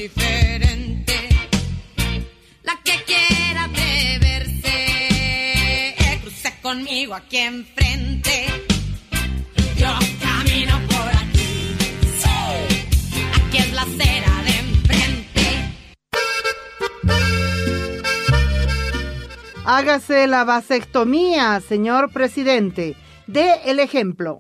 diferente. La que quiera atreverse, cruce conmigo aquí enfrente. Yo camino por aquí, sí. Aquí es la acera de enfrente. Hágase la vasectomía, señor presidente. Dé el ejemplo.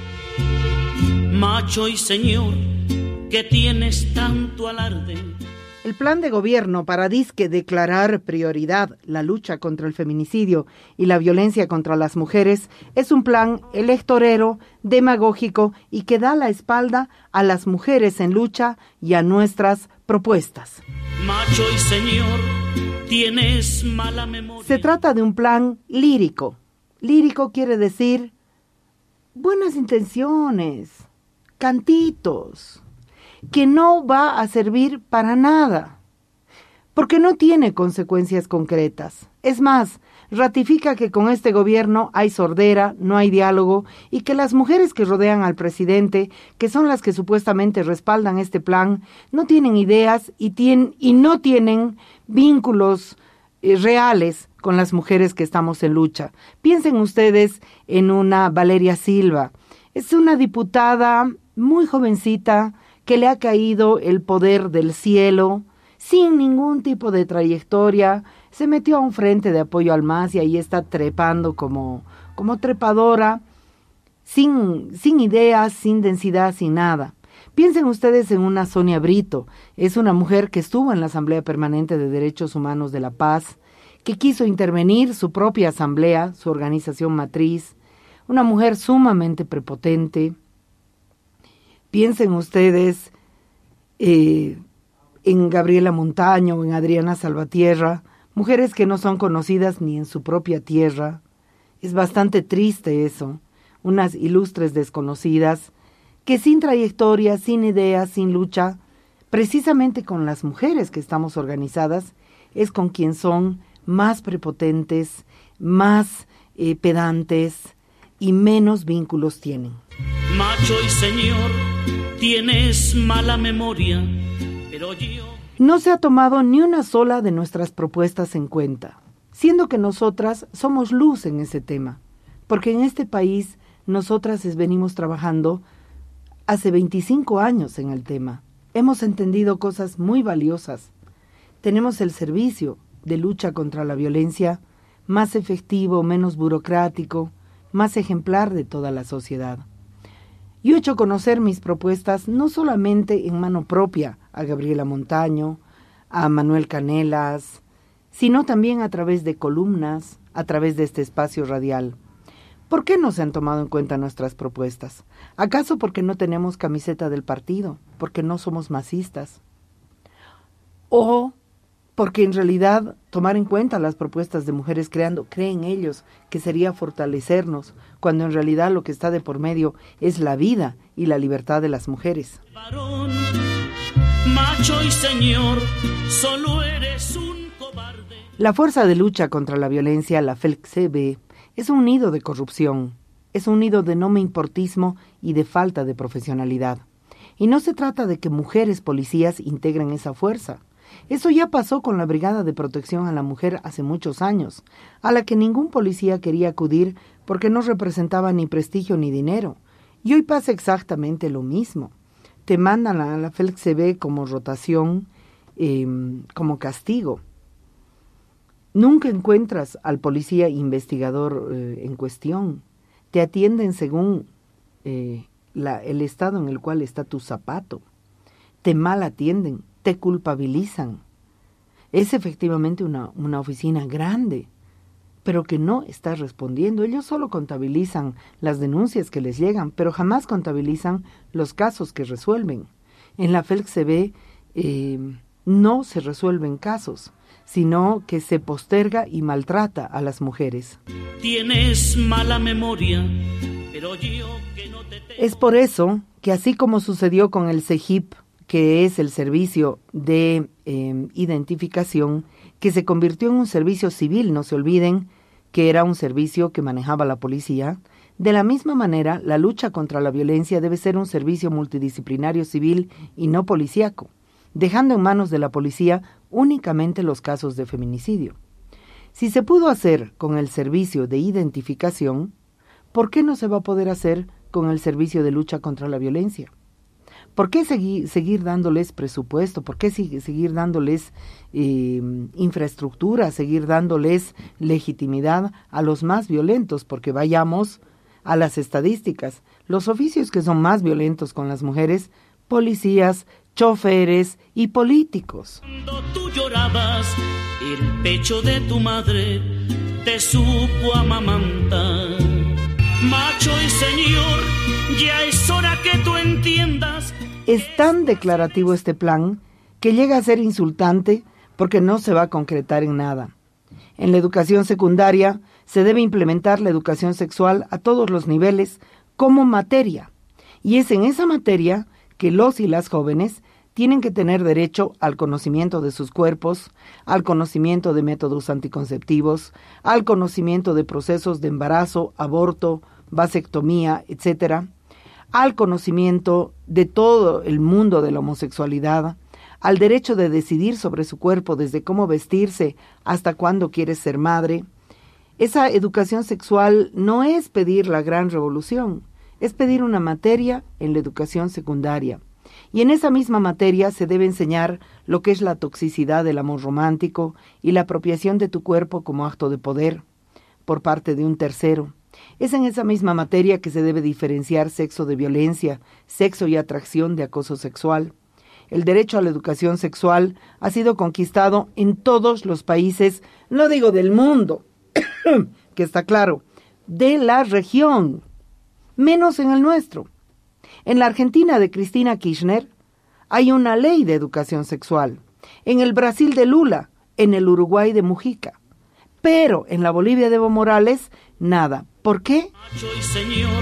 Macho y señor, que tienes tanto alarde. El plan de gobierno para disque declarar prioridad la lucha contra el feminicidio y la violencia contra las mujeres es un plan electorero, demagógico y que da la espalda a las mujeres en lucha y a nuestras propuestas. Macho y señor, tienes mala memoria. Se trata de un plan lírico. Lírico quiere decir buenas intenciones, cantitos, que no va a servir para nada, porque no tiene consecuencias concretas. Es más, ratifica que con este gobierno hay sordera, no hay diálogo, y que las mujeres que rodean al presidente, que son las que supuestamente respaldan este plan, no tienen ideas y no tienen vínculos reales con las mujeres que estamos en lucha. Piensen ustedes en una Valeria Silva. Es una diputada muy jovencita, que le ha caído el poder del cielo, sin ningún tipo de trayectoria, se metió a un frente de apoyo al MAS y ahí está trepando como trepadora, sin ideas, sin densidad, sin nada. Piensen ustedes en una Sonia Brito, es una mujer que estuvo en la Asamblea Permanente de Derechos Humanos de La Paz, que quiso intervenir su propia asamblea, su organización matriz, una mujer sumamente prepotente. Piensen ustedes en Gabriela Montaño, en Adriana Salvatierra, mujeres que no son conocidas ni en su propia tierra. Es bastante triste eso, unas ilustres desconocidas que sin trayectoria, sin ideas, sin lucha, precisamente con las mujeres que estamos organizadas, es con quien son más prepotentes, más pedantes y menos vínculos tienen. Macho y señor, tienes mala memoria, pero yo... No se ha tomado ni una sola de nuestras propuestas en cuenta, siendo que nosotras somos luz en ese tema, porque en este país nosotras venimos trabajando hace 25 años en el tema. Hemos entendido cosas muy valiosas. Tenemos el servicio de lucha contra la violencia más efectivo, menos burocrático, más ejemplar de toda la sociedad. Yo he hecho conocer mis propuestas no solamente en mano propia a Gabriela Montaño, a Manuel Canelas, sino también a través de columnas, a través de este espacio radial. ¿Por qué no se han tomado en cuenta nuestras propuestas? ¿Acaso porque no tenemos camiseta del partido? ¿Porque no somos masistas? ¿O porque en realidad tomar en cuenta las propuestas de Mujeres Creando, creen ellos que sería fortalecernos, cuando en realidad lo que está de por medio es la vida y la libertad de las mujeres? Varón, macho y señor, solo eres un cobarde. La Fuerza de Lucha contra la Violencia, la FELCB, es un nido de corrupción, es un nido de no me importismo y de falta de profesionalidad. Y no se trata de que mujeres policías integren esa fuerza. Eso ya pasó con la Brigada de Protección a la Mujer hace muchos años, a la que ningún policía quería acudir porque no representaba ni prestigio ni dinero. Y hoy pasa exactamente lo mismo. Te mandan a la FELCB como rotación, como castigo. Nunca encuentras al policía investigador en cuestión. Te atienden según el estado en el cual está tu zapato. Te mal atienden. Te culpabilizan. Es efectivamente una oficina grande, pero que no está respondiendo. Ellos solo contabilizan las denuncias que les llegan, pero jamás contabilizan los casos que resuelven. En la FELCB no se resuelven casos, sino que se posterga y maltrata a las mujeres. Tienes mala memoria, pero yo que no te... Es por eso que así como sucedió con el CEGIP, que es el servicio de identificación, que se convirtió en un servicio civil, no se olviden que era un servicio que manejaba la policía. De la misma manera, la lucha contra la violencia debe ser un servicio multidisciplinario civil y no policíaco. dejando en manos de la policía únicamente los casos de feminicidio. Si se pudo hacer con el servicio de identificación, ¿por qué no se va a poder hacer con el servicio de lucha contra la violencia? ¿Por qué seguir dándoles presupuesto? ¿Por qué seguir dándoles infraestructura, seguir dándoles legitimidad a los más violentos? Porque vayamos a las estadísticas. Los oficios que son más violentos con las mujeres, policías, choferes y políticos. Cuando tú llorabas, el pecho de tu madre te supo amamantar. Macho y señor, ya es hora que tú entiendas. Es tan declarativo este plan que llega a ser insultante porque no se va a concretar en nada. En la educación secundaria se debe implementar la educación sexual a todos los niveles como materia. Y es en esa materia que los y las jóvenes tienen que tener derecho al conocimiento de sus cuerpos, al conocimiento de métodos anticonceptivos, al conocimiento de procesos de embarazo, aborto, vasectomía, etcétera, al conocimiento de todo el mundo de la homosexualidad, al derecho de decidir sobre su cuerpo desde cómo vestirse hasta cuándo quieres ser madre. Esa educación sexual no es pedir la gran revolución, es pedir una materia en la educación secundaria. Y en esa misma materia se debe enseñar lo que es la toxicidad del amor romántico y la apropiación de tu cuerpo como acto de poder por parte de un tercero. Es en esa misma materia que se debe diferenciar sexo de violencia, sexo y atracción de acoso sexual. El derecho a la educación sexual ha sido conquistado en todos los países, no digo del mundo, que está claro, de la región, menos en el nuestro. En la Argentina de Cristina Kirchner hay una ley de educación sexual, en el Brasil de Lula, en el Uruguay de Mujica, pero en la Bolivia de Evo Morales, nada. ¿Por qué? Macho y señor,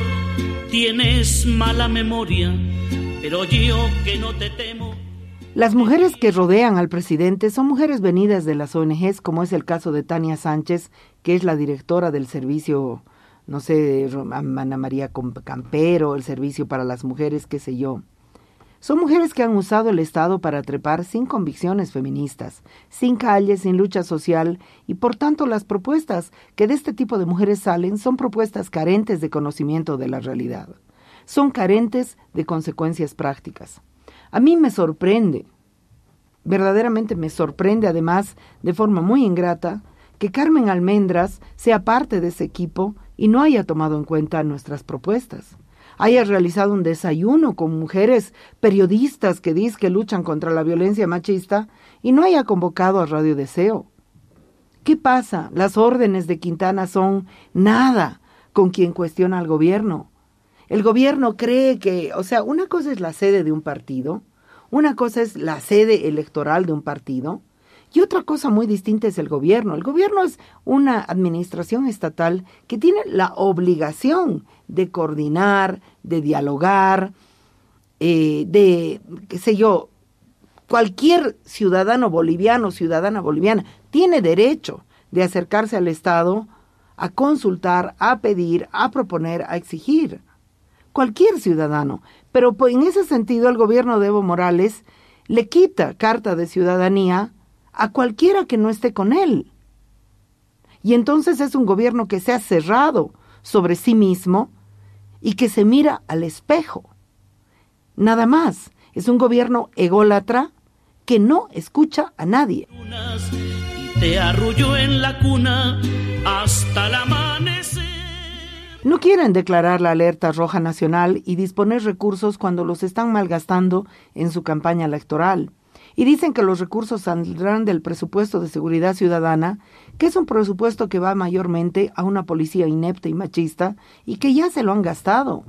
tienes mala memoria, pero yo que no te temo. Las mujeres que rodean al presidente son mujeres venidas de las ONGs, como es el caso de Tania Sánchez, que es la directora del servicio, no sé, Ana María Campero, el servicio para las mujeres, qué sé yo. Son mujeres que han usado el Estado para trepar sin convicciones feministas, sin calles, sin lucha social, y por tanto las propuestas que de este tipo de mujeres salen son propuestas carentes de conocimiento de la realidad. Son carentes de consecuencias prácticas. A mí me sorprende, verdaderamente me sorprende además de forma muy ingrata, que Carmen Almendras sea parte de ese equipo y no haya tomado en cuenta nuestras propuestas. Haya realizado un desayuno con mujeres periodistas que dicen que luchan contra la violencia machista y no haya convocado a Radio Deseo. ¿Qué pasa? Las órdenes de Quintana son nada con quien cuestiona al gobierno. El gobierno cree que, una cosa es la sede de un partido, una cosa es la sede electoral de un partido, y otra cosa muy distinta es el gobierno. El gobierno es una administración estatal que tiene la obligación de coordinar, de dialogar, cualquier ciudadano boliviano, ciudadana boliviana, tiene derecho de acercarse al Estado a consultar, a pedir, a proponer, a exigir. Cualquier ciudadano. Pero en ese sentido el gobierno de Evo Morales le quita carta de ciudadanía a cualquiera que no esté con él. Y entonces es un gobierno que se ha cerrado sobre sí mismo y que se mira al espejo. Nada más. Es un gobierno ególatra que no escucha a nadie. Y te arrulló en la cuna hasta el amanecer. No quieren declarar la alerta roja nacional y disponer recursos cuando los están malgastando en su campaña electoral. Y dicen que los recursos saldrán del presupuesto de seguridad ciudadana, que es un presupuesto que va mayormente a una policía inepta y machista, y que ya se lo han gastado.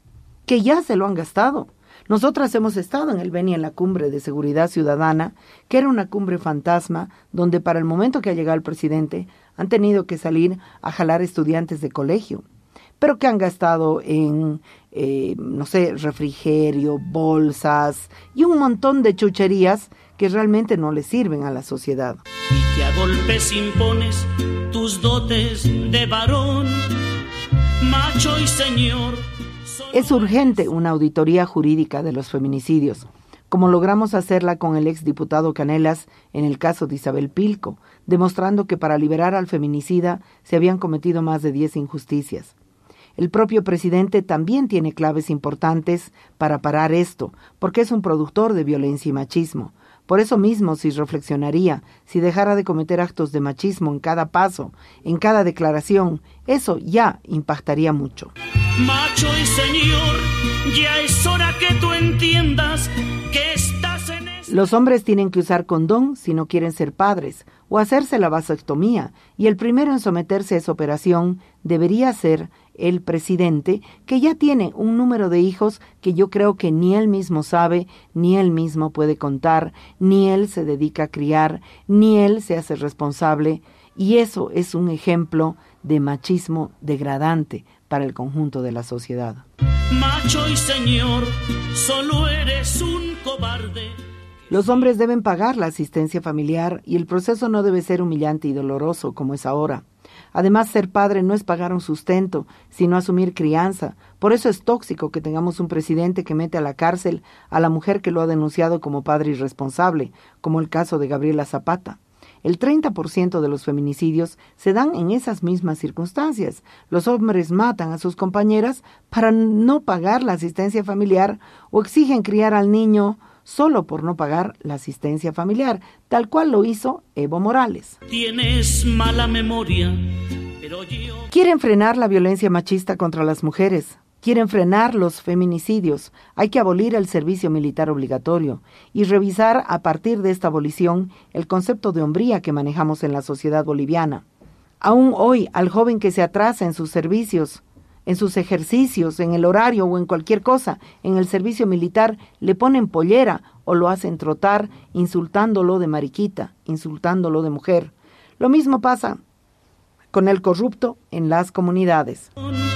Nosotras hemos estado en el Beni en la cumbre de seguridad ciudadana, que era una cumbre fantasma, donde para el momento que ha llegado el presidente han tenido que salir a jalar estudiantes de colegio, pero que han gastado en, refrigerio, bolsas y un montón de chucherías que realmente no le sirven a la sociedad. Y que a golpes impones tus dotes de varón, macho y señor. Es urgente una auditoría jurídica de los feminicidios, como logramos hacerla con el exdiputado Canelas en el caso de Isabel Pilco, demostrando que para liberar al feminicida se habían cometido más de 10 injusticias. El propio presidente también tiene claves importantes para parar esto, porque es un productor de violencia y machismo. Por eso mismo, si reflexionaría, si dejara de cometer actos de machismo en cada paso, en cada declaración, eso ya impactaría mucho. Macho y señor, ya es hora que tú entiendas que estás en esto. Los hombres tienen que usar condón si no quieren ser padres, o hacerse la vasectomía, y el primero en someterse a esa operación debería ser el presidente, que ya tiene un número de hijos que yo creo que ni él mismo sabe, ni él mismo puede contar, ni él se dedica a criar, ni él se hace responsable, y eso es un ejemplo de machismo degradante para el conjunto de la sociedad. Macho y señor, solo eres un cobarde. Los hombres deben pagar la asistencia familiar y el proceso no debe ser humillante y doloroso como es ahora. Además, ser padre no es pagar un sustento, sino asumir crianza. Por eso es tóxico que tengamos un presidente que mete a la cárcel a la mujer que lo ha denunciado como padre irresponsable, como el caso de Gabriela Zapata. El 30% de los feminicidios se dan en esas mismas circunstancias. Los hombres matan a sus compañeras para no pagar la asistencia familiar o exigen criar al niño solo por no pagar la asistencia familiar, tal cual lo hizo Evo Morales. Tienes mala memoria, pero yo... Quieren frenar la violencia machista contra las mujeres. Quieren frenar los feminicidios. Hay que abolir el servicio militar obligatorio y revisar a partir de esta abolición el concepto de hombría que manejamos en la sociedad boliviana. Aún hoy, al joven que se atrasa en sus servicios, en sus ejercicios, en el horario o en cualquier cosa, en el servicio militar, le ponen pollera o lo hacen trotar, insultándolo de mariquita, insultándolo de mujer. Lo mismo pasa con el corrupto en las comunidades.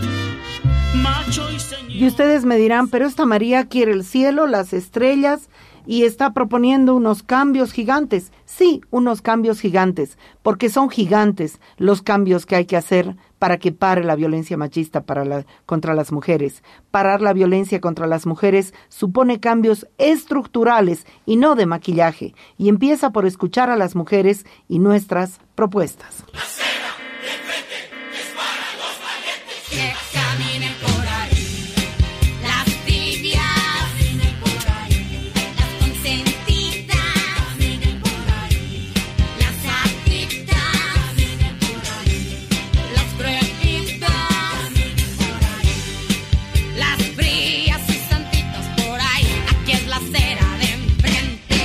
Y ustedes me dirán, pero esta María quiere el cielo, las estrellas y está proponiendo unos cambios gigantes. Sí, unos cambios gigantes, porque son gigantes los cambios que hay que hacer para que pare la violencia machista contra las mujeres. Parar la violencia contra las mujeres supone cambios estructurales y no de maquillaje, y empieza por escuchar a las mujeres y nuestras propuestas. La cena de frente es para los valientes que caminen por ahí. Las tibias caminen por ahí. Las consentidas caminen por ahí. Las adictas caminen por ahí. Las cruelitas caminen por ahí. Las frías y santitas por ahí. Aquí es la acera de enfrente.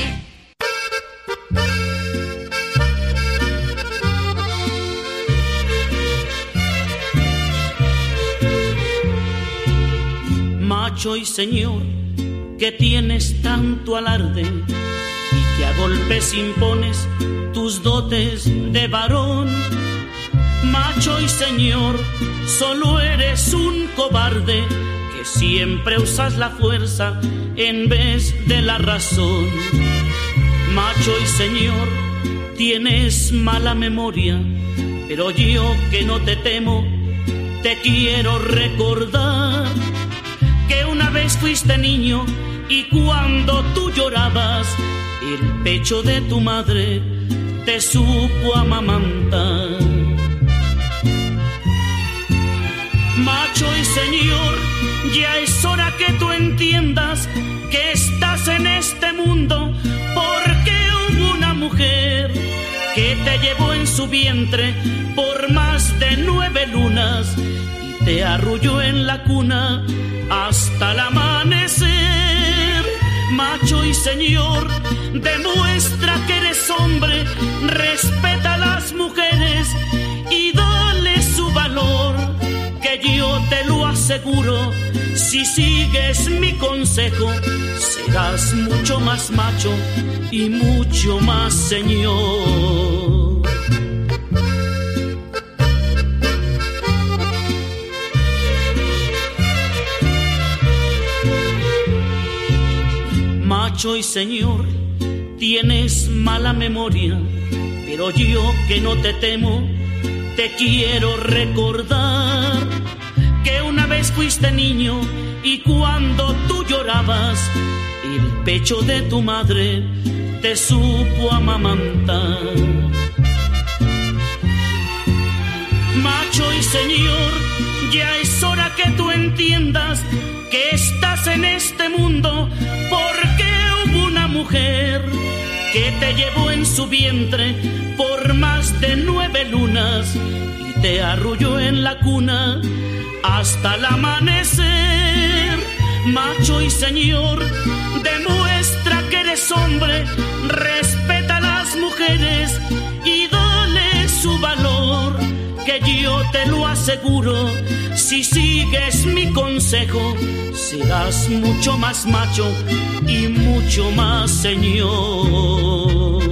Macho y señor, que tienes tanto alarde y que a golpes impones tus dotes de varón. Macho y señor, solo eres un cobarde que siempre usas la fuerza en vez de la razón. Macho y señor, tienes mala memoria, pero yo que no te temo, te quiero recordar que una vez fuiste niño y cuando tú llorabas, el pecho de tu madre te supo amamantar. Macho y señor, ya es hora que tú entiendas que estás en este mundo porque hubo una mujer que te llevó en su vientre por más de 9 lunas y te arrulló en la cuna hasta el amanecer. Macho y señor, demuestra que eres hombre, respeta a las mujeres y dale su valor, que yo te lo aseguro, si sigues mi consejo, serás mucho más macho y mucho más señor. Macho y señor, tienes mala memoria, pero yo que no te temo, te quiero recordar que una vez fuiste niño y cuando tú llorabas, el pecho de tu madre te supo amamantar. Macho y señor, ya es hora que tú entiendas que estás en este mundo porque hubo una mujer que te llevó en su vientre por más de 9 lunas y te arrulló en la cuna hasta el amanecer. Macho y señor, demuestra que eres hombre, respeta a las mujeres y dale su valor, que yo te lo aseguro, si sigues mi consejo, serás mucho más macho y mucho más señor.